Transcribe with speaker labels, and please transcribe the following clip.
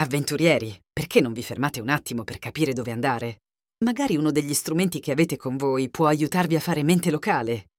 Speaker 1: Avventurieri, perché non vi fermate un attimo per capire dove andare? Magari uno degli strumenti che avete con voi può aiutarvi a fare mente locale.